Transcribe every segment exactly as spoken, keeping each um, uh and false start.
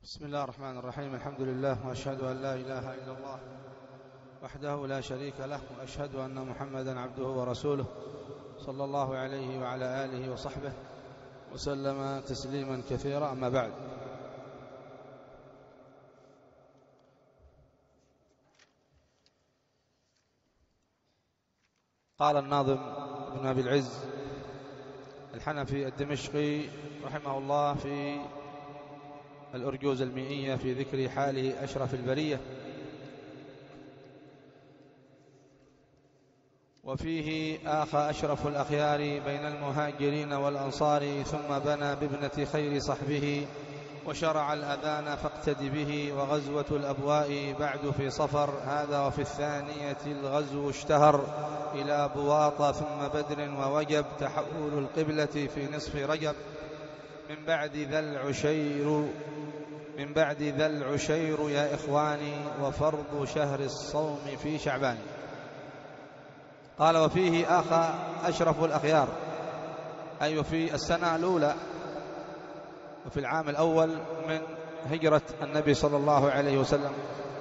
بسم الله الرحمن الرحيم. الحمد لله، وأشهد أن لا إله إلا الله وحده لا شريك له، وأشهد أن محمدا عبده ورسوله صلى الله عليه وعلى آله وصحبه وسلم تسليما كثيرا. أما بعد، قال الناظم ابن أبي العز الحنفي الدمشقي رحمه الله في الأرجوز المئية في ذكر حاله أشرف البرية: وفيه آخى أشرف الأخيار بين المهاجرين والأنصار، ثم بنى بابنة خير صحبه وشرع الأذان فاقتد به. وغزوة الأبواء بعد في صفر، هذا وفي الثانية الغزو اشتهر إلى بواط ثم بدر ووجب، تحول القبلة في نصف رجب. من بعد ذا العشير من بعد ذا العشير يا إخواني، وفرض شهر الصوم في شعبان. قال: وفيه آخى أشرف الأخيار، أي في السنة الأولى وفي العام الأول من هجرة النبي صلى الله عليه وسلم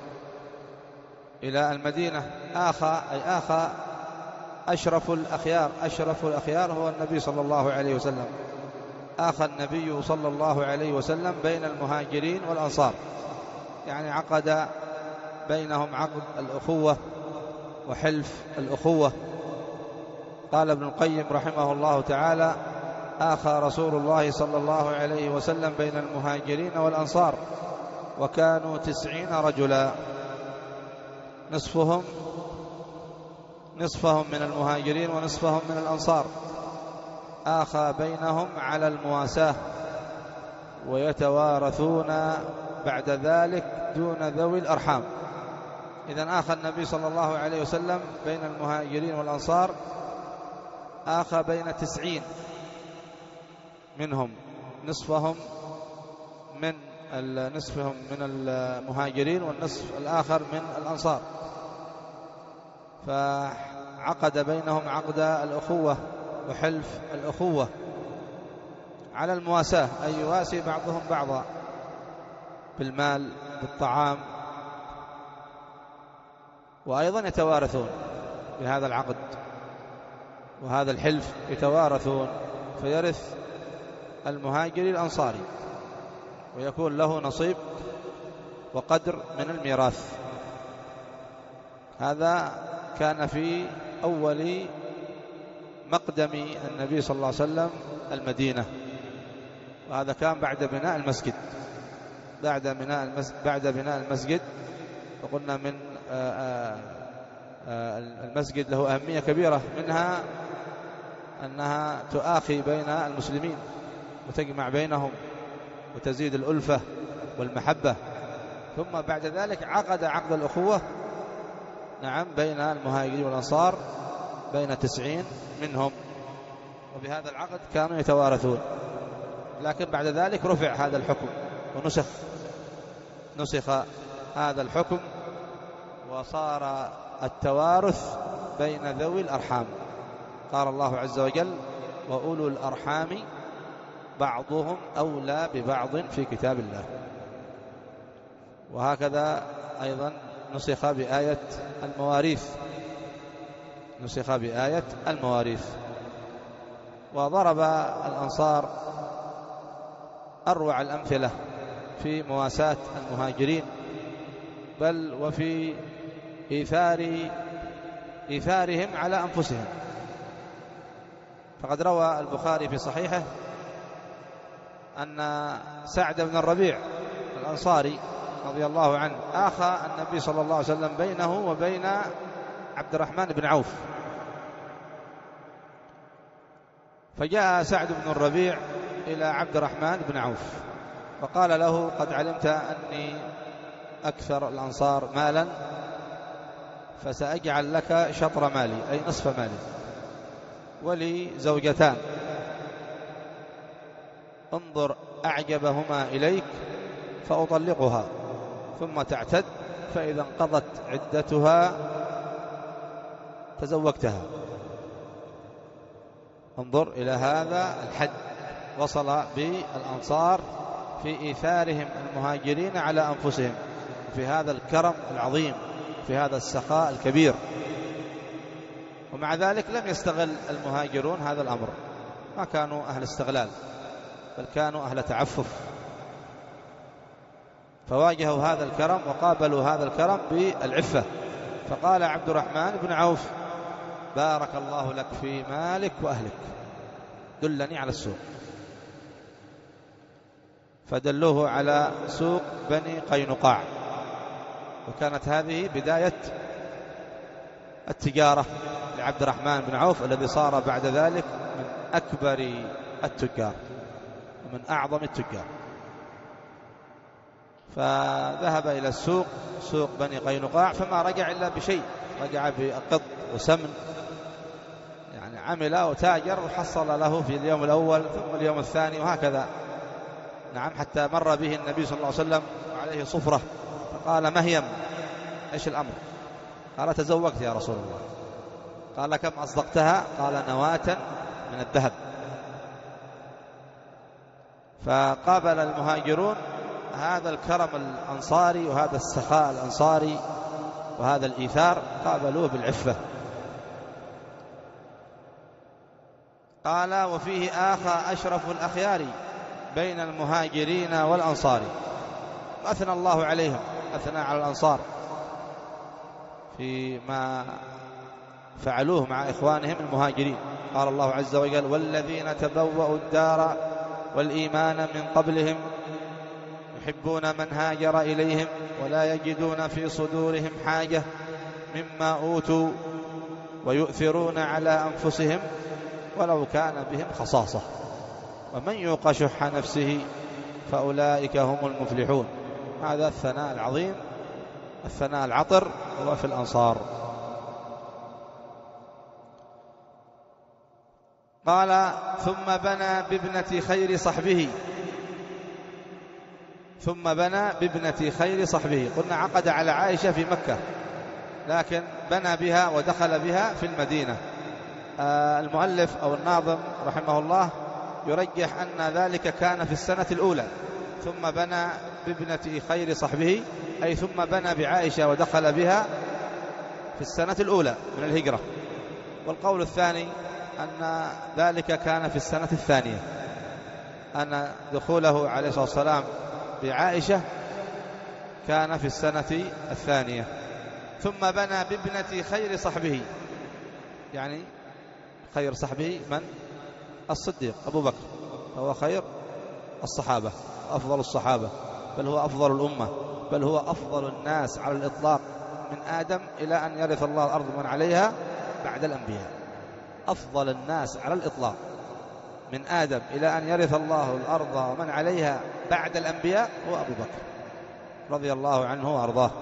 إلى المدينة. آخى أي آخى أشرف الأخيار. أشرف الأخيار هو النبي صلى الله عليه وسلم. آخى النبي صلى الله عليه وسلم بين المهاجرين والأنصار، يعني عقد بينهم عقد الأخوة وحلف الأخوة. قال ابن القيم رحمه الله تعالى: آخى رسول الله صلى الله عليه وسلم بين المهاجرين والأنصار، وكانوا تسعين رجلا، نصفهم نصفهم من المهاجرين ونصفهم من الأنصار. آخى بينهم على المواساة، ويتوارثون بعد ذلك دون ذوي الأرحام. إذن آخى النبي صلى الله عليه وسلم بين المهاجرين والأنصار، آخى بين تسعين منهم، نصفهم من نصفهم من المهاجرين والنصف الآخر من الأنصار، فعقد بينهم عقد الأخوة وحلف الأخوة على المواساة، أي يواسي بعضهم بعضا بالمال بالطعام، وأيضا يتوارثون بهذا العقد وهذا الحلف، يتوارثون فيرث المهاجري الأنصاري ويكون له نصيب وقدر من الميراث. هذا كان في أول مقدم النبي صلى الله عليه وسلم المدينة، وهذا كان بعد بناء المسجد. بعد بناء المسجد, بعد بناء المسجد وقلنا من آآ آآ المسجد له أهمية كبيرة، منها أنها تؤاخي بين المسلمين وتجمع بينهم وتزيد الألفة والمحبة. ثم بعد ذلك عقد عقد الأخوة نعم بين المهاجرين والأنصار، بين تسعين منهم، وبهذا العقد كانوا يتوارثون. لكن بعد ذلك رفع هذا الحكم ونسخ نسخ هذا الحكم، وصار التوارث بين ذوي الأرحام. قال الله عز وجل: وأولو الأرحام بعضهم أولى ببعض في كتاب الله. وهكذا أيضا نسخ بآية المواريث نسخ بآية المواريث. وضرب الأنصار أروع الأمثلة في مواساة المهاجرين، بل وفي إيثار إيثارهم على أنفسهم. فقد روى البخاري في صحيحه أن سعد بن الربيع الأنصاري رضي الله عنه آخى النبي صلى الله عليه وسلم بينه وبين عبد الرحمن بن عوف. فجاء سعد بن الربيع إلى عبد الرحمن بن عوف وقال له: قد علمت أني أكثر الأنصار مالا، فسأجعل لك شطر مالي، أي نصف مالي، ولي زوجتان، انظر أعجبهما إليك فأطلقها، ثم تعتد، فإذا انقضت عدتها تزوجتها. انظر إلى هذا الحد وصل بالأنصار في إيثارهم المهاجرين على أنفسهم في هذا الكرم العظيم، في هذا السخاء الكبير. ومع ذلك لم يستغل المهاجرون هذا الأمر، ما كانوا أهل استغلال، بل كانوا أهل تعفف، فواجهوا هذا الكرم وقابلوا هذا الكرم بالعفة. فقال عبد الرحمن بن عوف: بارك الله لك في مالك وأهلك، دلني على السوق. فدلوه على سوق بني قينقاع، وكانت هذه بداية التجارة لعبد الرحمن بن عوف الذي صار بعد ذلك من أكبر التجار ومن أعظم التجار. فذهب إلى السوق، سوق بني قينقاع، فما رجع إلا بشيء، رجع بقط وسمن، يعني عمل وتاجر وحصل له في اليوم الأول ثم اليوم الثاني وهكذا. نعم، حتى مر به النبي صلى الله عليه وسلم وعليه صفرة، فقال: مهيم، إيش الأمر؟ قال: تزوجت يا رسول الله. قال: كم أصدقتها؟ قال: نواة من الذهب. فقابل المهاجرون هذا الكرم الأنصاري وهذا السخاء الأنصاري وهذا الإيثار، قابلوه بالعفة. قال: وفيه آخى أشرف الأخيار بين المهاجرين والأنصار. وأثنى الله عليهم، أثنى على الأنصار فيما فعلوه مع إخوانهم المهاجرين. قال الله عز وجل: والذين تبوأوا الدار والإيمان من قبلهم يحبون من هاجر إليهم ولا يجدون في صدورهم حاجة مما أوتوا ويؤثرون على أنفسهم ولو كان بهم خصاصة ومن يوق شح نفسه فأولئك هم المفلحون. هذا الثناء العظيم، الثناء العطر، هو في الأنصار. قال: ثم بنى بابنة خير صحبه ثم بنى بابنة خير صحبه قلنا عقد على عائشة في مكة، لكن بنى بها ودخل بها في المدينة. آه المؤلف أو الناظم رحمه الله يرجح أن ذلك كان في السنة الأولى، ثم بنى بابنة خير صحبه أي ثم بنى بعائشة ودخل بها في السنة الأولى من الهجرة. والقول الثاني أن ذلك كان في السنة الثانية، أن دخوله عليه الصلاة والسلام بعائشة كان في السنة الثانية. ثم بنى بابنة خير صحبه، يعني خير صحبه من؟ الصديق أبو بكر، هو خير الصحابة، أفضل الصحابة، بل هو أفضل الأمة، بل هو أفضل الناس على الإطلاق من آدم إلى أن يرث الله الأرض من عليها بعد الأنبياء. أفضل الناس على الإطلاق من آدم إلى أن يرث الله الأرض ومن عليها بعد الأنبياء هو أبو بكر رضي الله عنه وأرضاه.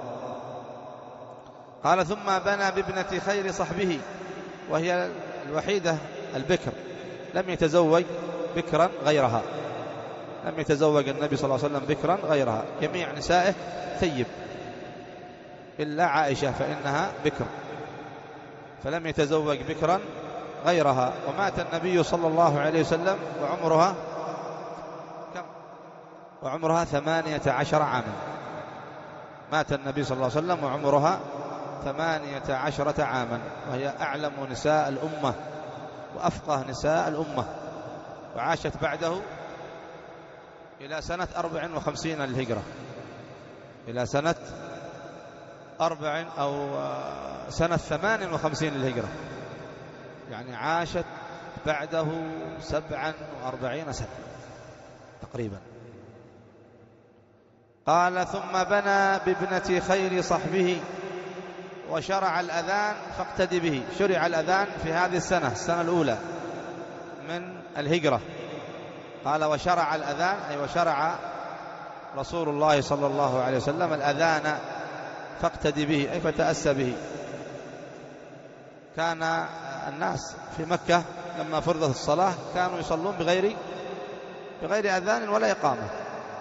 قال: ثم بنى بابنة خير صحبه، وهي الوحيدة البكر، لم يتزوج بكرا غيرها، لم يتزوج النبي صلى الله عليه وسلم بكرا غيرها، جميع نسائه ثيب إلا عائشة فإنها بكر، فلم يتزوج بكرا غيرها. ومات النبي صلى الله عليه وسلم وعمرها كم؟ وعمرها ثمانية عشر عاما. مات النبي صلى الله عليه وسلم وعمرها ثمانية عشرة عاما، وهي أعلم نساء الأمة وأفقه نساء الأمة، وعاشت بعده إلى سنة أربع وخمسين للهجرة، إلى سنة أربع أو سنة ثمان وخمسين للهجرة، يعني عاشت بعده سبعا وأربعين سنة تقريبا. قال: ثم بنى بابنة خير صحبه وشرع الأذان فاقتدي به. شرع الأذان في هذه السنة، السنة الأولى من الهجرة. قال: وشرع الأذان أي وشرع رسول الله صلى الله عليه وسلم الأذان فاقتدي به أي فتأسى به. كان الناس في مكة لما فرضت الصلاة كانوا يصلون بغير بغير أذان ولا إقامة،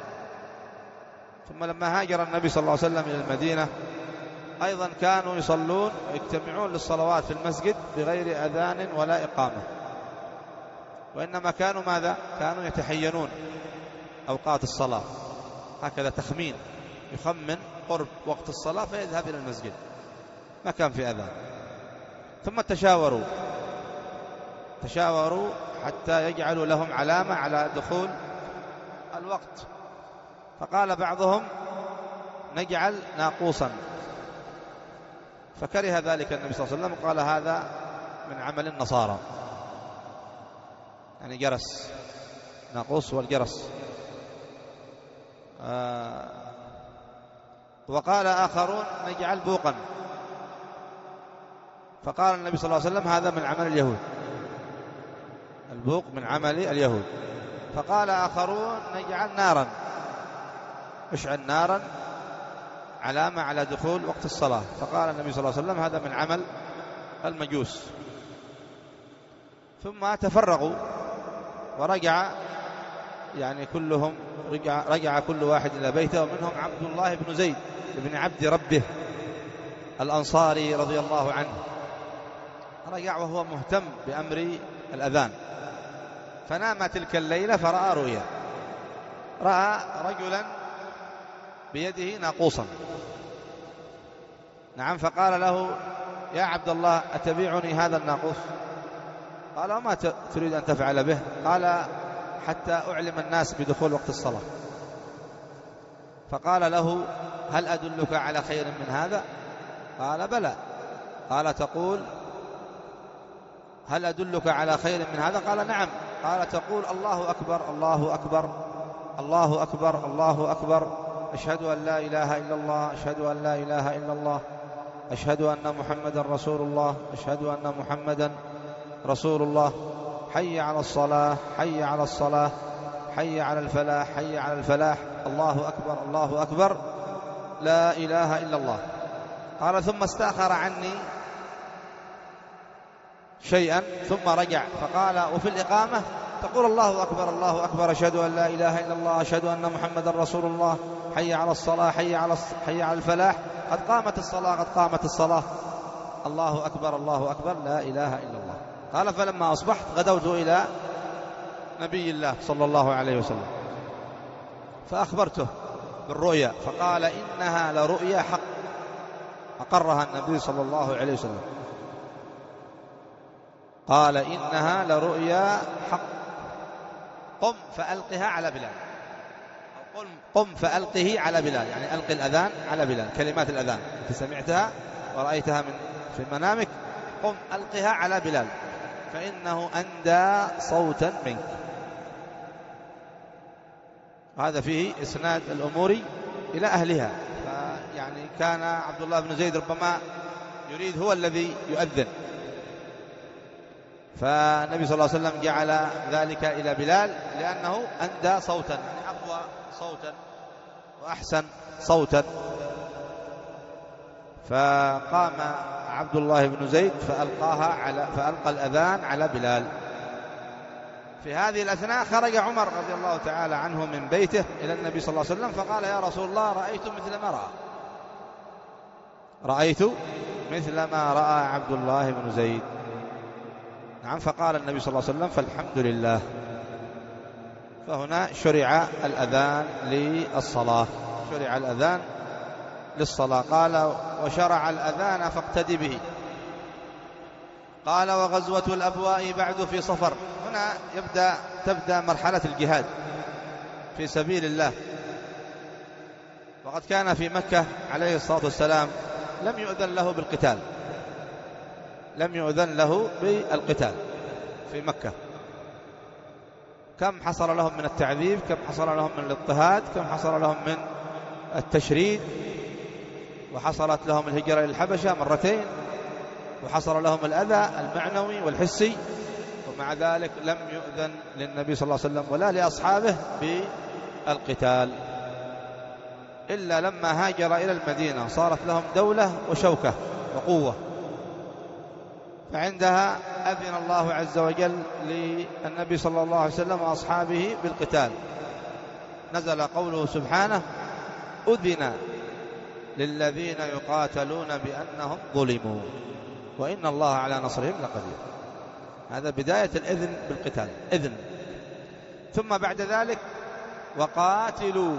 ثم لما هاجر النبي صلى الله عليه وسلم إلى المدينة أيضا كانوا يصلون ويجتمعون للصلوات في المسجد بغير أذان ولا إقامة، وإنما كانوا ماذا؟ كانوا يتحينون أوقات الصلاة، هكذا تخمين، يخمن قرب وقت الصلاة فيذهب إلى المسجد، ما كان في أذان. ثم تشاوروا تشاوروا حتى يجعلوا لهم علامة على دخول الوقت، فقال بعضهم نجعل ناقوسا، فكره ذلك النبي صلى الله عليه وسلم، قال هذا من عمل النصارى، يعني جرس، ناقوس والجرس. آه وقال آخرون نجعل بوقا، فقال النبي صلى الله عليه وسلم هذا من عمل اليهود، البوق من عمل اليهود. فقال آخرون نجعل نارا، اشعل نارا علامة على دخول وقت الصلاة، فقال النبي صلى الله عليه وسلم هذا من عمل المجوس. ثم تفرغوا ورجع، يعني كلهم رجع, رجع كل واحد إلى بيته، ومنهم عبد الله بن زيد بن عبد ربه الأنصاري رضي الله عنه، رجع وهو مهتم بأمر الأذان، فنام تلك الليلة فرأى رؤيا، رأى رجلا بيده ناقوسا، نعم، فقال له يا عبد الله أتبيعني هذا الناقوس؟ قال وما تريد أن تفعل به؟ قال حتى أعلم الناس بدخول وقت الصلاة. فقال له هل أدلك على خير من هذا؟ قال بلى. قال تقول هل أدلك على خير من هذا؟ قال نعم. قال تقول الله أكبر الله أكبر الله أكبر الله أكبر، أشهد أن لا إله إلا الله أشهد أن لا إله إلا الله أشهد أن محمدا رسول الله أشهد أن محمدا رسول الله، حي على الصلاة حي على الصلاة حي على الفلاح حي على الفلاح، الله أكبر الله أكبر لا إله إلا الله. قال ثم استأخر عني شيئا ثم رجع فقال وفي الإقامة تقول الله أكبر الله أكبر أشهد أن لا إله إلا الله أشهد أن محمدا رسول الله، حي على الصلاة حي على حي على الفلاح، قد قامت الصلاة قد قامت الصلاة، الله أكبر الله أكبر لا إله إلا الله. قال فلما أصبحت غدوت إلى نبي الله صلى الله عليه وسلم فأخبرته بالرؤيا، فقال إنها لرؤيا حق، أقرها النبي صلى الله عليه وسلم، قال إنها لرؤيا حق، قم فألقها على بلال، أو قم فألقه على بلال، يعني ألقي الأذان على بلال، كلمات الأذان أنت سمعتها ورأيتها من في منامك، قم ألقها على بلال فإنه أندى صوتا منك. هذا فيه إسناد الأمور إلى أهلها، فيعني كان عبد الله بن زيد ربما يريد هو الذي يؤذن، فالنبي صلى الله عليه وسلم جعل ذلك إلى بلال لأنه أندى صوتا، يعني أقوى صوتا وأحسن صوتا. فقام عبد الله بن زيد فألقاها على فألقى الأذان على بلال. في هذه الأثناء خرج عمر رضي الله تعالى عنه من بيته إلى النبي صلى الله عليه وسلم فقال يا رسول الله رأيت مثل ما رأى رأيت مثل ما رأى عبد الله بن زيد. نعم. فقال النبي صلى الله عليه وسلم فالحمد لله. فهنا شرع الأذان للصلاة، شرع الأذان للصلاة. قال وشرع الأذان فاقتدي به. قال وغزوة الأبواء بعد في صفر. هنا يبدأ تبدأ مرحلة الجهاد في سبيل الله، وقد كان في مكة عليه الصلاة والسلام لم يؤذن له بالقتال، لم يؤذن له بالقتال في مكة. كم حصل لهم من التعذيب، كم حصل لهم من الاضطهاد، كم حصل لهم من التشريد، وحصلت لهم الهجرة للحبشة مرتين، وحصل لهم الأذى المعنوي والحسي، ومع ذلك لم يؤذن للنبي صلى الله عليه وسلم ولا لأصحابه بالقتال إلا لما هاجر إلى المدينة صارت لهم دولة وشوكة وقوة، فعندها أذن الله عز وجل للنبي صلى الله عليه وسلم وأصحابه بالقتال. نزل قوله سبحانه أذن للذين يقاتلون بأنهم ظلموا وإن الله على نصرهم لقدير. هذا بداية الإذن بالقتال، إذن. ثم بعد ذلك وقاتلوا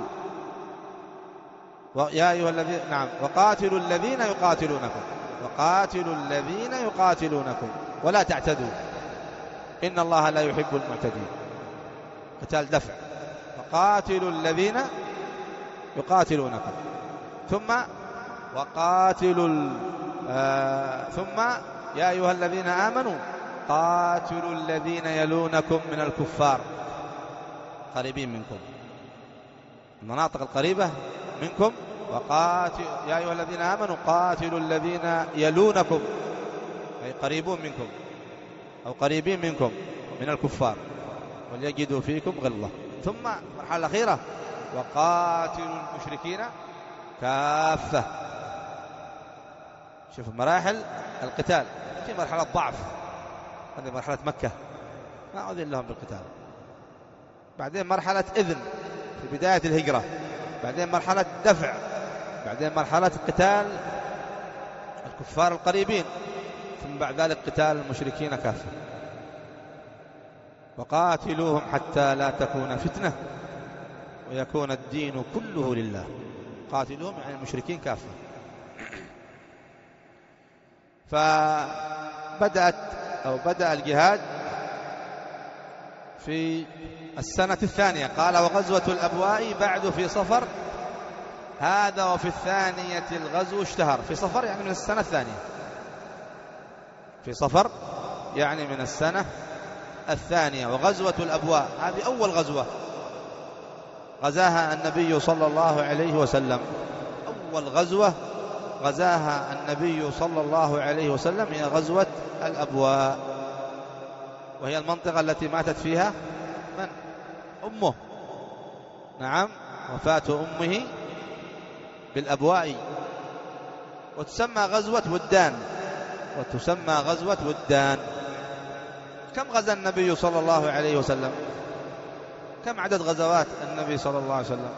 يا أيها الذين نعم وقاتلوا الذين يقاتلونكم وقاتلوا الذين يقاتلونكم ولا تعتدوا إن الله لا يحب المعتدين. قتال دفع. وقاتلوا الذين يقاتلونكم ثم وقاتلوا آه ثم يا أيها الذين آمنوا قاتلوا الذين يلونكم من الكفار قريبين منكم، المناطق القريبة منكم. وقاتل يا أيها الذين آمنوا قاتلوا الذين يلونكم أي قريبون منكم أو قريبين منكم من الكفار وليجدوا فيكم غلظة. ثم المرحلة الأخيرة وقاتلوا المشركين كافة. شوفوا مراحل القتال. في مرحلة ضعف، هذه مرحلة مكة ما أذن لهم بالقتال. بعدين مرحلة إذن في بداية الهجرة، بعدين مرحلة دفع، بعدين مرحلة قتال الكفار القريبين، ثم بعد ذلك قتال المشركين كافة. وقاتلوهم حتى لا تكون فتنة ويكون الدين كله لله. قاتلوهم يعني المشركين كافة. فبدأت أو بدأ الجهاد في السنة الثانية. قال وغزوة الأبواء بعد في صفر، هذا وفي الثانية الغزو اشتهر. في صفر يعني من السنة الثانية، في صفر يعني من السنة الثانية. وغزوة الأبواء هذه أول غزوة غزاها النبي صلى الله عليه وسلم. أول غزوة غزاها النبي صلى الله عليه وسلم هي غزوة الأبواء، وهي المنطقة التي ماتت فيها من؟ أمه. نعم، وفاة أمه بالأبواء. وتسمى غزوة ودان، وتسمى غزوة ودان. كم غزا النبي صلى الله عليه وسلم؟ كم عدد غزوات النبي صلى الله عليه وسلم؟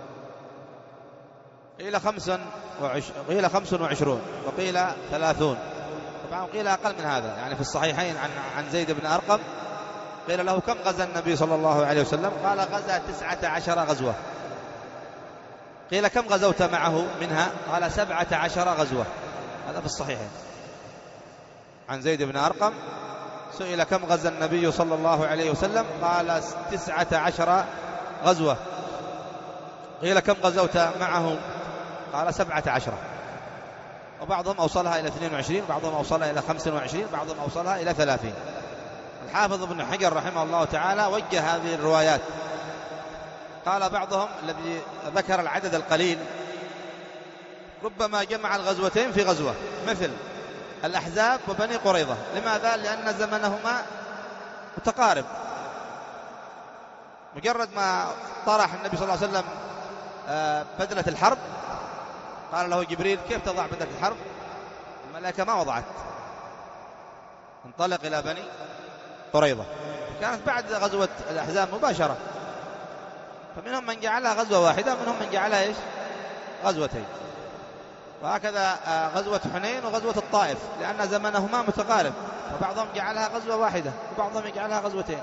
قيل خمسا وعش... قيل خمس وعشرون وقيل ثلاثون، طبعا قيل أقل من هذا. يعني في الصحيحين عن عن زيد بن أرقم قيل له كم غزا النبي صلى الله عليه وسلم؟ قال غزا تسعة عشر غزوة. قيل كم غزوت معه منها؟ قال سبعة عشر غزوة. هذا في الصحيحين عن زيد بن أرقم. سئل كم غزا النبي صلى الله عليه وسلم؟ قال تسعة عشر غزوة. قيل كم غزوت معه؟ قال سبعة عشر. وبعضهم أوصلها إلى اثنين وعشرين، بعضهم أوصلها إلى خمسة وعشرين، بعضهم أوصلها إلى ثلاثين. الحافظ ابن حجر رحمه الله تعالى وجه هذه الروايات. قال بعضهم الذي ذكر العدد القليل ربما جمع الغزوتين في غزوة، مثل الأحزاب وبني قريظة. لماذا؟ لأن زمنهما متقارب. مجرد ما طرح النبي صلى الله عليه وسلم بدلة الحرب قال له جبريل كيف تضع بدلة الحرب؟ الملائكة ما وضعت، انطلق إلى بني قريظة. كانت بعد غزوة الأحزاب مباشرة، فمنهم من جعلها غزوة واحدة، منهم من جعلها إيش؟ غزوتين. وهكذا غزوة حنين وغزوة الطائف لأن زمنهما متقارب، فبعضهم جعلها غزوة واحدة وبعضهم يجعلها غزوتين.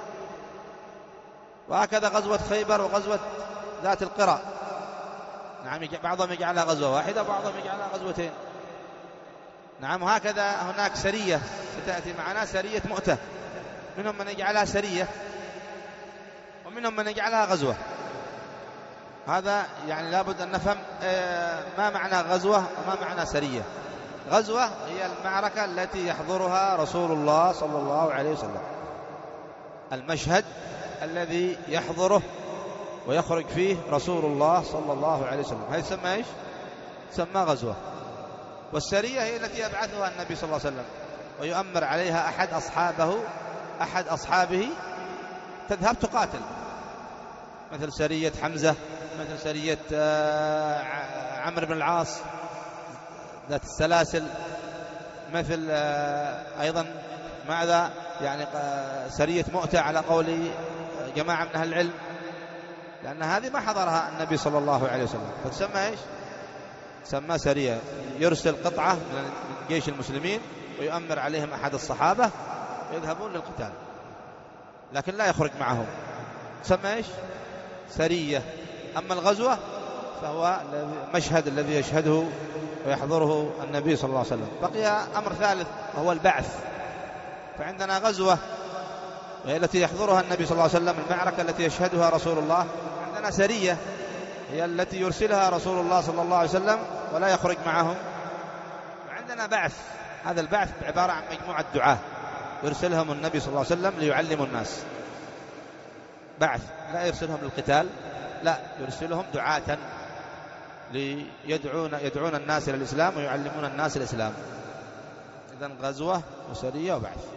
وهكذا غزوة خيبر وغزوة ذات القرى، نعم، بعضهم يجعلها غزوة واحدة وبعضهم يجعلها غزوتين. نعم. وهكذا هناك سرية ستأتي معنا، سرية مؤتة، منهم من يجعلها سرية ومنهم من يجعلها غزوة. هذا يعني لابد أن نفهم ما معنى غزوة وما معنى سرية. غزوة هي المعركة التي يحضرها رسول الله صلى الله عليه وسلم، المشهد الذي يحضره ويخرج فيه رسول الله صلى الله عليه وسلم، هذه تسمى إيش؟ تسمى غزوة. والسرية هي التي يبعثها النبي صلى الله عليه وسلم ويؤمر عليها أحد أصحابه أحد أصحابه تذهب تقاتل، مثل سرية حمزة، مثل سرية عمرو بن العاص ذات السلاسل، مثل أيضا ماذا يعني سرية مؤتة على قول جماعة من أهل العلم، لأن هذه ما حضرها النبي صلى الله عليه وسلم، فتسمى إيش؟ تسمى سرية. يرسل قطعة من جيش المسلمين ويؤمر عليهم أحد الصحابة ويذهبون للقتال، لكن لا يخرج معهم، تسمى إيش؟ سرية. أما الغزوة فهو المشهد الذي يشهده ويحضره النبي صلى الله عليه وسلم. بقي أمر ثالث وهو البعث. فعندنا غزوة وهي التي يحضرها النبي صلى الله عليه وسلم، المعركة التي يشهدها رسول الله. عندنا سرية هي التي يرسلها رسول الله صلى الله عليه وسلم ولا يخرج معهم. وعندنا بعث، هذا البعث عبارة عن مجموعة دعاة يرسلهم النبي صلى الله عليه وسلم ليعلموا الناس. بعث لا يرسلهم للقتال، لا يرسلهم دعاة ليدعون يدعون الناس إلى الإسلام ويعلمون الناس الإسلام. إذن غزوة وسرية وبعث.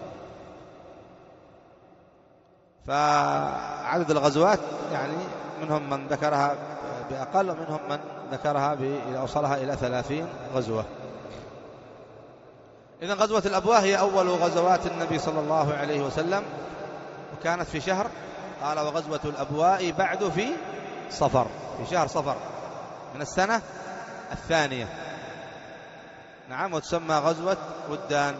فعدد الغزوات يعني منهم من ذكرها بأقل ومنهم من ذكرها أوصلها إلى ثلاثين غزوة. إذن غزوة الأبواء هي أول غزوات النبي صلى الله عليه وسلم، وكانت في شهر، قال وغزوة الأبواء بعد في صفر، في شهر صفر من السنة الثانية. نعم، وتسمى غزوة ودان.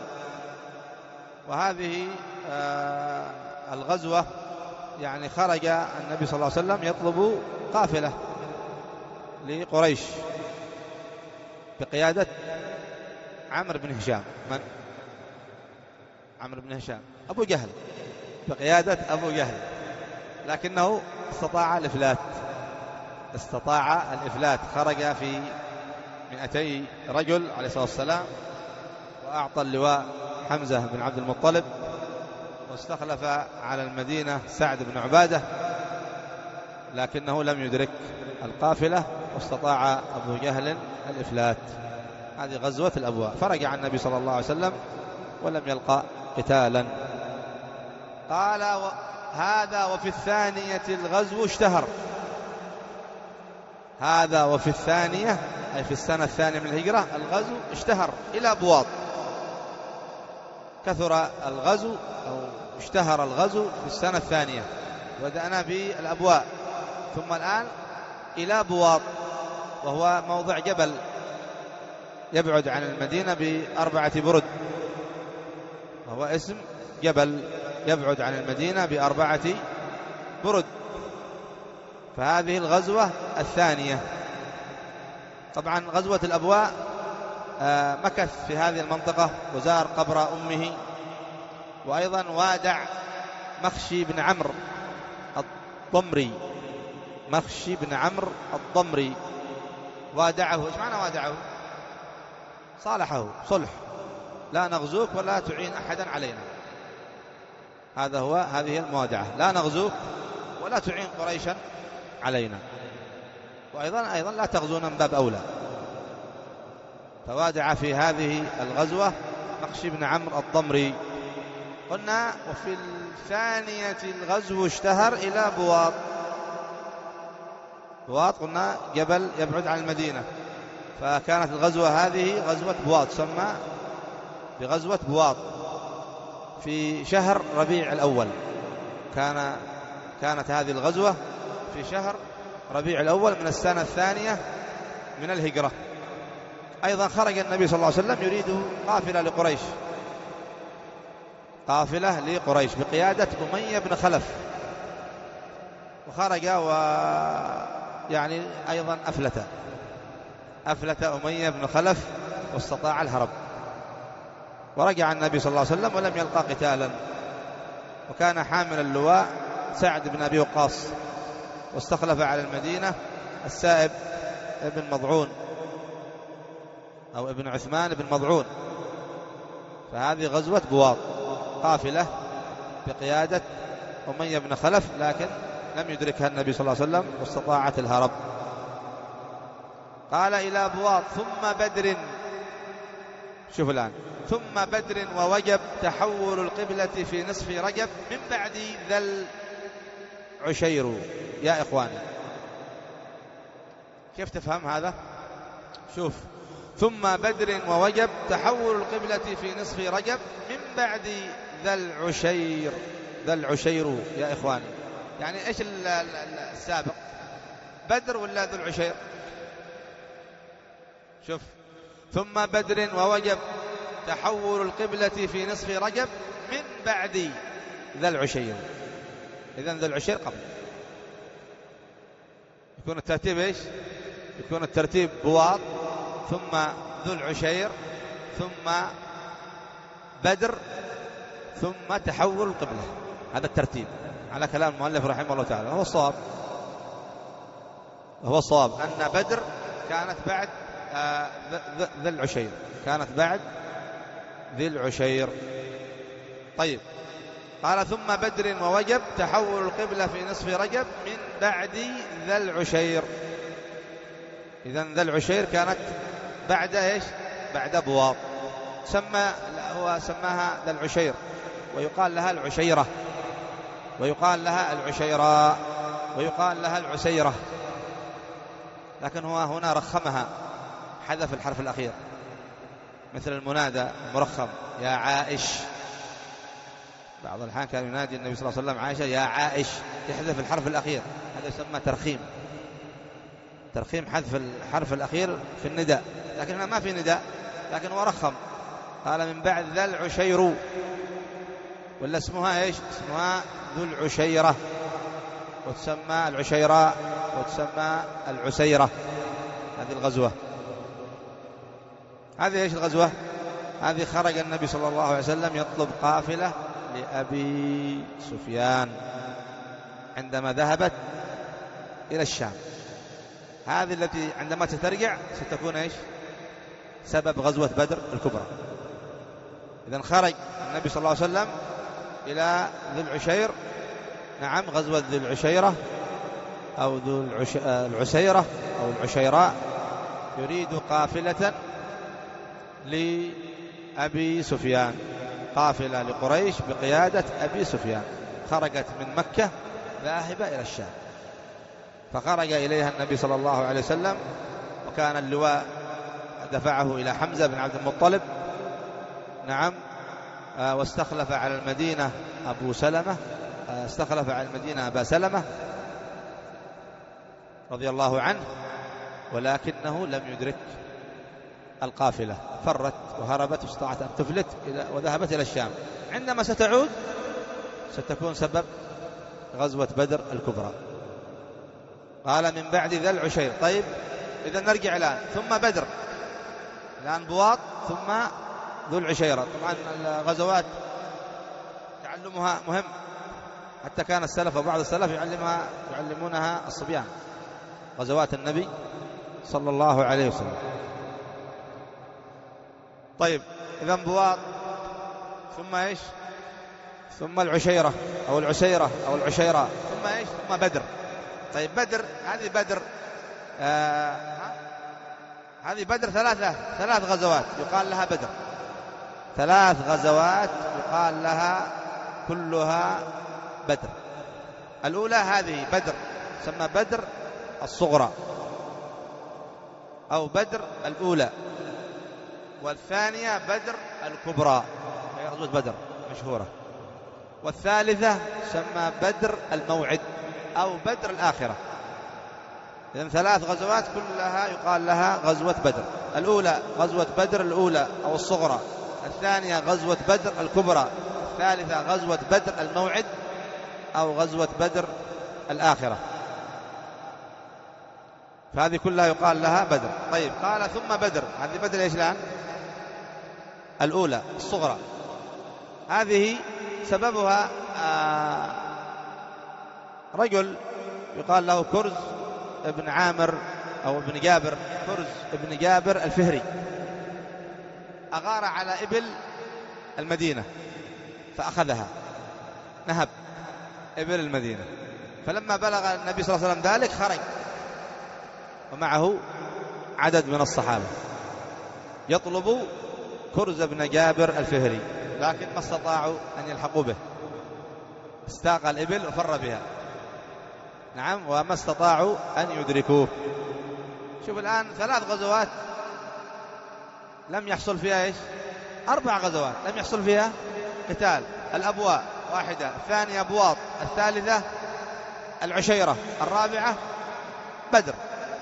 وهذه آه الغزوة يعني خرج النبي صلى الله عليه وسلم يطلب قافلة لقريش بقيادة عمرو بن هشام. من؟ عمرو بن هشام أبو جهل، بقيادة أبو جهل، لكنه استطاع الإفلات استطاع الإفلات خرج في مئتي رجل عليه الصلاة والسلام، وأعطى اللواء حمزة بن عبد المطلب، واستخلف على المدينة سعد بن عبادة، لكنه لم يدرك القافلة واستطاع أبو جهل الإفلات. هذه غزوة الأبواء. فرجع النبي صلى الله عليه وسلم ولم يلقى قتالا. قال و... هذا وفي الثانية الغزو اشتهر. هذا وفي الثانية أي في السنة الثانية من الهجرة الغزو اشتهر إلى بواط. كثر الغزو أو اشتهر الغزو في السنة الثانية. بدأنا بالأبواء ثم الآن إلى بواط، وهو موضع جبل يبعد عن المدينة بأربعة برد، وهو اسم جبل يبعد عن المدينة بأربعة برد. فهذه الغزوة الثانية. طبعا غزوة الأبواء مكث في هذه المنطقة وزار قبر أمه، وأيضا وادع مخشي بن عمرو الضمري. مخشي بن عمرو الضمري وادعه. ايش معنى وادعه؟ صالحه، صلح، لا نغزوك ولا تعين أحدا علينا. هذا هو هذه الموادعة، لا نغزوك ولا تعين قريشا علينا، وأيضا أيضا لا تغزونا من باب أولى. فوادع في هذه الغزوة مخشي بن عمرو الضمري. قلنا وفي الثانية الغزو اشتهر إلى بواط. بواط قلنا جبل يبعد عن المدينة، فكانت الغزوة هذه غزوة بواط، تسمى بغزوة بواط في شهر ربيع الأول. كان كانت هذه الغزوة في شهر ربيع الأول من السنة الثانية من الهجرة. أيضا خرج النبي صلى الله عليه وسلم يريد قافلة لقريش، قافلة لقريش بقيادة أمية بن خلف، وخرج ويعني أيضا أفلت أفلت أمية بن خلف واستطاع الهرب. ورجع النبي صلى الله عليه وسلم ولم يلقى قتالا. وكان حامل اللواء سعد بن أبي وقاص، واستخلف على المدينة السائب ابن مضعون أو ابن عثمان بن مضعون. فهذه غزوة بواط، قافلة بقيادة أمية بن خلف، لكن لم يدركها النبي صلى الله عليه وسلم واستطاعت الهرب. قال إلى بواط ثم بدر. شوف الآن، ثم بدر ووجب تحول القبلة في نصف رجب من بعد ذا العشير. يا إخواني كيف تفهم هذا؟ شوف، ثم بدر ووجب تحول القبلة في نصف رجب من بعد ذا العشير. ذا العشير يا إخواني، يعني إيش السابق، بدر ولا ذو العشير؟ شوف، ثم بدر ووجب تحول القبلة في نصف رجب من بعد ذا العشير. إذن ذا العشير قبل. يكون الترتيب إيش؟ يكون الترتيب بواط، ثم ذو العشير، ثم بدر، ثم تحول القبلة. هذا الترتيب على كلام المؤلف رحمه الله تعالى. هو الصواب هو الصواب أن بدر كانت بعد آه ذي العشير، كانت بعد ذي العشير. طيب، قال ثم بدر ووجب تحول القبلة في نصف رجب من بعد ذي العشير. إذن ذي العشير كانت بعد إيش؟ بعد بواط، سمى هو سماها ذي العشير، ويقال لها العشيرة، ويقال لها العشيراء، ويقال لها العسيرة، لكن هو هنا رخمها، حذف الحرف الأخير، مثل المنادى المرخم يا عائش. بعض الأحيان كان ينادي النبي صلى الله عليه وسلم عائشة يا عائش، يحذف الحرف الأخير، هذا يسمى ترخيم، ترخيم حذف الحرف الأخير في النداء، لكن هنا ما في نداء، لكن هو رخم. قال من بعد ذا العشير، ولا اسمها إيش؟ اسمها ذو العشيرة، وتسمى العشيراء، وتسمى العسيرة. هذه الغزوة، هذه إيش الغزوة؟ هذه خرج النبي صلى الله عليه وسلم يطلب قافلة لأبي سفيان عندما ذهبت إلى الشام. هذه التي عندما تترجع ستكون إيش؟ سبب غزوة بدر الكبرى. إذن خرج النبي صلى الله عليه وسلم إلى ذي العشير، نعم غزوة ذي العشيرة أو ذو العش... العسيرة أو العشيراء، يريد قافلة لأبي سفيان، قافلة لقريش بقيادة أبي سفيان، خرجت من مكة ذاهبة إلى الشام، فخرج إليها النبي صلى الله عليه وسلم، وكان اللواء دفعه إلى حمزة بن عبد المطلب، نعم، واستخلف على المدينة أبو سلمة، استخلف على المدينة أبا سلمة رضي الله عنه، ولكنه لم يدرك القافلة، فرت وهربت واستطاعت أن تفلت وذهبت إلى الشام. عندما ستعود ستكون سبب غزوة بدر الكبرى. قال من بعد ذي العشير. طيب، إذا نرجع الآن، ثم بدر، الآن بواط، ثم ذو العشيرة. طبعا الغزوات تعلمها مهم، حتى كان السلف وبعض السلف يعلمها يعلمونها الصبيان، غزوات النبي صلى الله عليه وسلم. طيب، إذا بواط، ثم إيش؟ ثم العشيرة أو العسيرة أو العشيرة، ثم إيش؟ ثم بدر. طيب، بدر، هذه بدر آه هذه بدر ثلاثة ثلاث غزوات يقال لها بدر، ثلاث غزوات يقال لها كلها بدر. الأولى هذه بدر، سمى بدر الصغرى أو بدر الأولى، والثانية بدر الكبرى، هي غزوة بدر مشهورة، والثالثة سمى بدر الموعد أو بدر الآخرة. إذن ثلاث غزوات كلها يقال لها غزوة بدر. الأولى غزوة بدر الأولى أو الصغرى، الثانية غزوة بدر الكبرى، الثالثة غزوة بدر الموعد أو غزوة بدر الآخرة، فهذه كلها يقال لها بدر. طيب، قال ثم بدر، هذه بدر إيش الآن؟ الأولى الصغرى، هذه سببها آه رجل يقال له كرز ابن عامر أو ابن جابر، كرز ابن جابر الفهري، أغار على إبل المدينة فأخذها، نهب إبل المدينة، فلما بلغ النبي صلى الله عليه وسلم ذلك خرج ومعه عدد من الصحابة يطلب كرز ابن جابر الفهري، لكن ما استطاعوا أن يلحقوا به، استاق الإبل وفر بها، نعم، وما استطاعوا أن يدركوه. شوف الآن ثلاث غزوات لم يحصل فيها إيش؟ أربع غزوات لم يحصل فيها قتال. الأبواء واحدة، الثانية بواط، الثالثة العشيرة، الرابعة بدر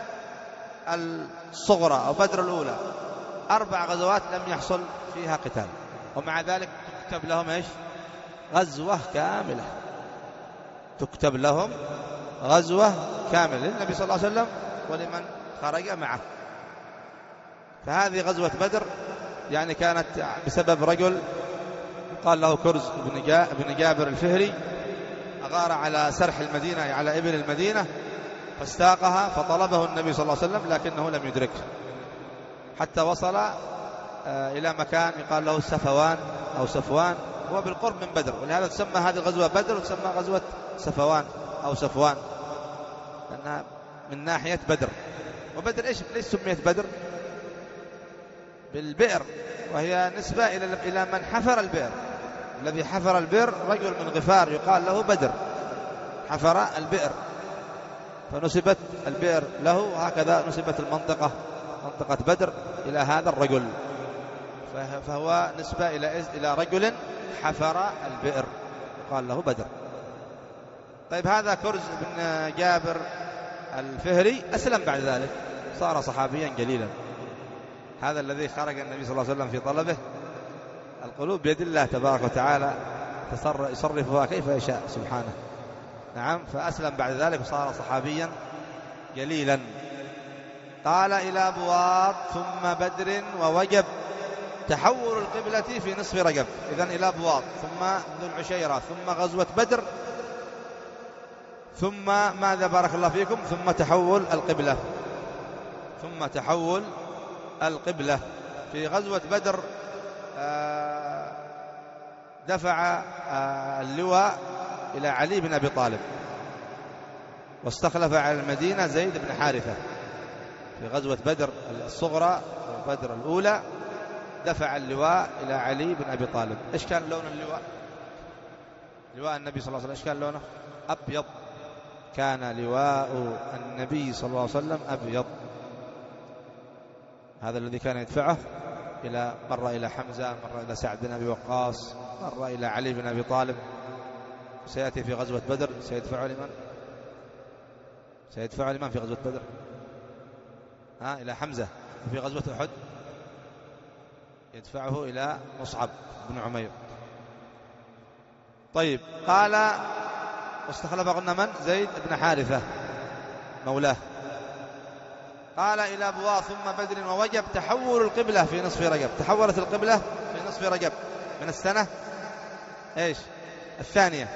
الصغرى أو بدر الأولى. أربع غزوات لم يحصل فيها قتال، ومع ذلك تكتب لهم إيش؟ غزوة كاملة، تكتب لهم غزوة كاملة للنبي صلى الله عليه وسلم ولمن خرج معه. فهذه غزوة بدر يعني كانت بسبب رجل قال له كرز بن جابر الفهري، أغار على سرح المدينة على إبل المدينة فاستاقها، فطلبه النبي صلى الله عليه وسلم لكنه لم يدركه حتى وصل إلى مكان يقال له سفوان أو سفوان، هو بالقرب من بدر، ولهذا تسمى هذه الغزوة بدر وتسمى غزوة سفوان أو سفوان لأنها من ناحية بدر. وبدر إيش ليش سميت بدر؟ بالبئر، وهي نسبة إلى إلى من حفر البئر. الذي حفر البئر رجل من غفار يقال له بدر، حفر البئر فنسبت البئر له، وهكذا نسبت المنطقة منطقة بدر إلى هذا الرجل، فهو نسبة إلى إلى رجل حفر البئر يقال له بدر. طيب هذا كرز بن جابر الفهري أسلم بعد ذلك، صار صحابيا جليلا. هذا الذي خرج النبي صلى الله عليه وسلم في طلبه، القلوب بيد الله تبارك وتعالى يصرفها كيف يشاء سبحانه. نعم، فأسلم بعد ذلك وصار صحابيا جليلا. قال إلى بواط ثم بدر ووجب تحول القبلة في نصف رجب. إذن إلى بواط ثم ذو العشيرة ثم غزوة بدر ثم ماذا بارك الله فيكم ثم تحول القبلة ثم تحول القبلة. في غزوة بدر دفع اللواء إلى علي بن أبي طالب، واستخلف على المدينة زيد بن حارثة. في غزوة بدر الصغرى وبدر الأولى دفع اللواء إلى علي بن أبي طالب. إيش كان لون اللواء؟ لواء النبي صلى الله عليه وسلم إيش كان لونه؟ أبيض. كان لواء النبي صلى الله عليه وسلم أبيض. هذا الذي كان يدفعه إلى مرة إلى حمزة، مرة إلى سعد بن أبي وقاص، مرة إلى علي بن أبي طالب. سيأتي في غزوة بدر سيدفعه لمن؟ سيدفعه لمن في غزوة بدر؟ ها إلى حمزة. في غزوة أحد يدفعه إلى مصعب بن عمير. طيب قال واستخلف قلنا من؟ زيد بن حارثة مولاه. قال إلى بواط ثم بدر ووجب تحول القبلة في نصف رجب. تحولت القبلة في نصف رجب من السنة إيش؟ الثانية.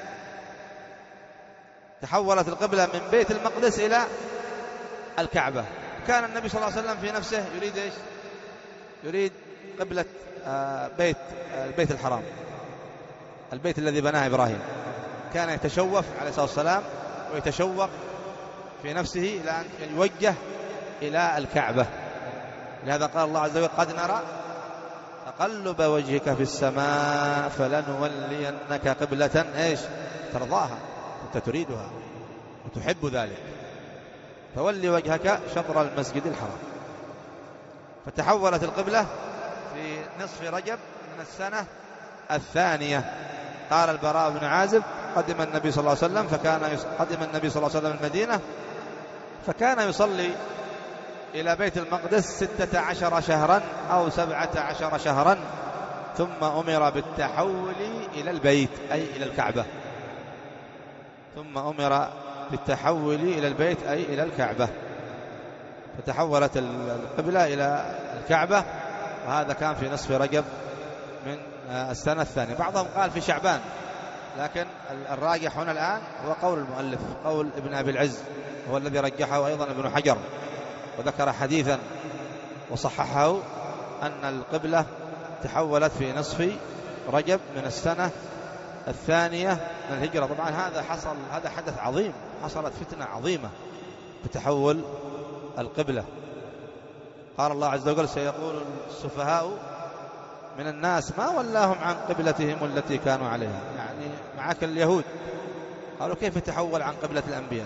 تحولت القبلة من بيت المقدس إلى الكعبة. كان النبي صلى الله عليه وسلم في نفسه يريد إيش؟ يريد قبلة بيت البيت الحرام، البيت الذي بناه إبراهيم. كان يتشوف عليه الصلاة والسلام ويتشوق في نفسه إلى أن يوجه إلى الكعبة. لهذا قال الله عز وجل قد نرى تقلب وجهك في السماء فلنولينك قبلة إيش؟ ترضاها، أنت تريدها وتحب ذلك، فولي وجهك شطر المسجد الحرام. فتحولت القبلة في نصف رجب من السنة الثانية. قال البراء بن عازب قدم النبي صلى الله عليه وسلم فكان قدم النبي صلى الله عليه وسلم المدينة فكان يصلي إلى بيت المقدس ستة عشر شهرا أو سبعة عشر شهرا، ثم أمر بالتحول إلى البيت أي إلى الكعبة. ثم أمر بالتحول إلى البيت أي إلى الكعبة، فتحولت القبلة إلى الكعبة. وهذا كان في نصف رجب من السنة الثانية. بعضهم قال في شعبان، لكن الراجح هنا الآن هو قول المؤلف، قول ابن أبي العز، هو الذي رجحه أيضا ابن حجر، وذكر حديثا وصححه أن القبلة تحولت في نصف رجب من السنة الثانية من الهجرة. طبعا هذا حصل، هذا حدث عظيم، حصلت فتنة عظيمة بتحول القبلة. قال الله عز وجل سيقول السفهاء من الناس ما ولاهم عن قبلتهم التي كانوا عليها. يعني معك اليهود قالوا كيف تحول عن قبلة الأنبياء؟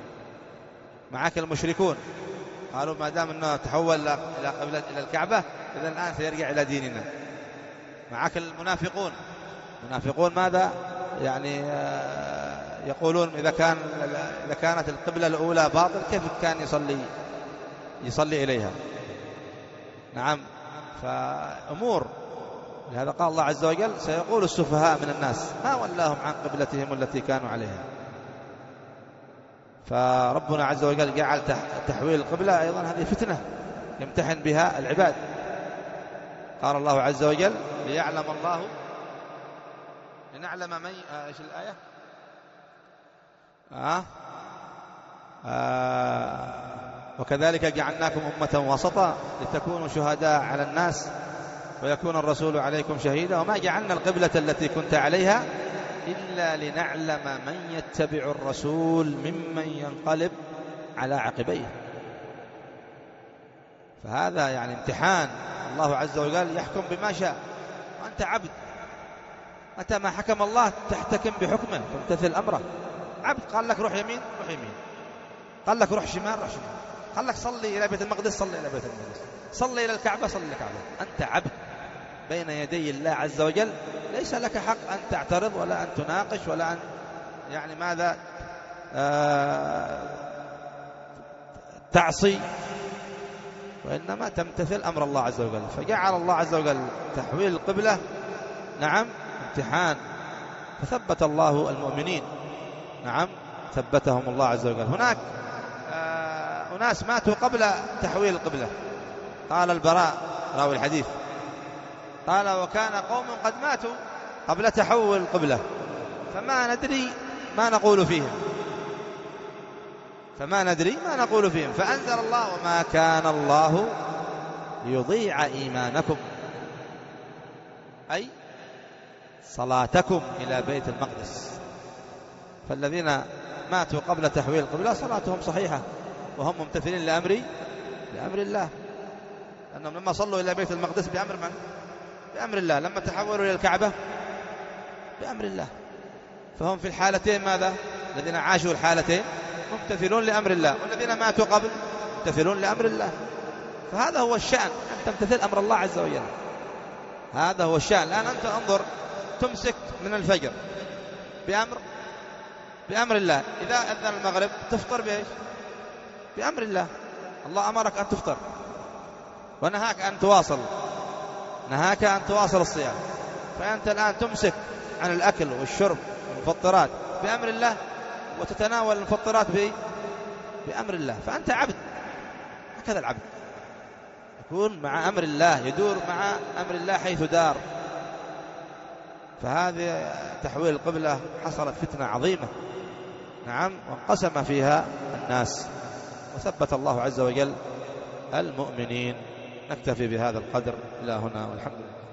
معك المشركون قالوا ما دام أنه تحول إلى قبلة إلى الكعبة إذن الآن سيرجع إلى ديننا. معك المنافقون، المنافقون ماذا يعني يقولون إذا كان إذا كانت القبلة الأولى باطل كيف كان يصلي يصلي إليها؟ نعم، فأمور. لهذا قال الله عز وجل سيقول السفهاء من الناس ما ولاهم عن قبلتهم التي كانوا عليها. فربنا عز وجل جعل تحويل القبلة أيضا هذه فتنة يمتحن بها العباد. قال الله عز وجل ليعلم الله لنعلم من ايش الآية آه؟ آه وكذلك جعلناكم أمة وسطا لتكونوا شهداء على الناس ويكون الرسول عليكم شهيدا وما جعلنا القبلة التي كنت عليها إلا لنعلم من يتبع الرسول ممن ينقلب على عقبيه. فهذا يعني امتحان. الله عز وجل يحكم بما شاء وأنت عبد، متى ما حكم الله تحتكم بحكمه تمتثل أمره. عبد قال لك روح يمين روح يمين، قال لك روح شمال روح شمال، قال لك صلي إلى بيت المقدس صلي إلى بيت المقدس، صلي إلى الكعبة صلي إلى الكعبة. أنت عبد بين يدي الله عز وجل، ليس لك حق أن تعترض ولا أن تناقش ولا أن يعني ماذا آه تعصي، وإنما تمتثل أمر الله عز وجل. فجعل الله عز وجل تحويل القبلة نعم امتحان، فثبت الله المؤمنين نعم ثبتهم الله عز وجل. هناك آه أناس ماتوا قبل تحويل القبلة. قال البراء راوي الحديث قال وكان قوم قد ماتوا قبل تحول القبلة فما ندري ما نقول فيهم فما ندري ما نقول فيهم فأنزل الله وما كان الله ليضيع إيمانكم أي صلاتكم إلى بيت المقدس. فالذين ماتوا قبل تحويل القبلة صلاتهم صحيحة وهم ممتثلين لأمر لأمر الله، لأنهم لما صلوا إلى بيت المقدس بأمر من؟ بأمر الله. لما تحولوا إلى الكعبة بأمر الله. فهم في الحالتين ماذا؟ الذين عاشوا الحالتين ممتثلون لأمر الله، والذين ماتوا قبل ممتثلون لأمر الله. فهذا هو الشأن، أن تمتثل أمر الله عز وجل، هذا هو الشأن. الآن أنت انظر تمسك من الفجر بأمر بأمر الله، إذا أذن المغرب تفطر بإيش؟ بأمر الله. الله أمرك أن تفطر ونهاك أن تواصل نهاك أن تواصل الصيام، فأنت الآن تمسك عن الأكل والشرب والمفطرات بأمر الله وتتناول المفطرات بأمر الله. فأنت عبد، هكذا العبد يكون مع أمر الله، يدور مع أمر الله حيث دار. فهذه تحويل القبلة حصلت فتنة عظيمة نعم وانقسم فيها الناس، وثبت الله عز وجل المؤمنين. نكتفي بهذا القدر إلى هنا والحمد لله.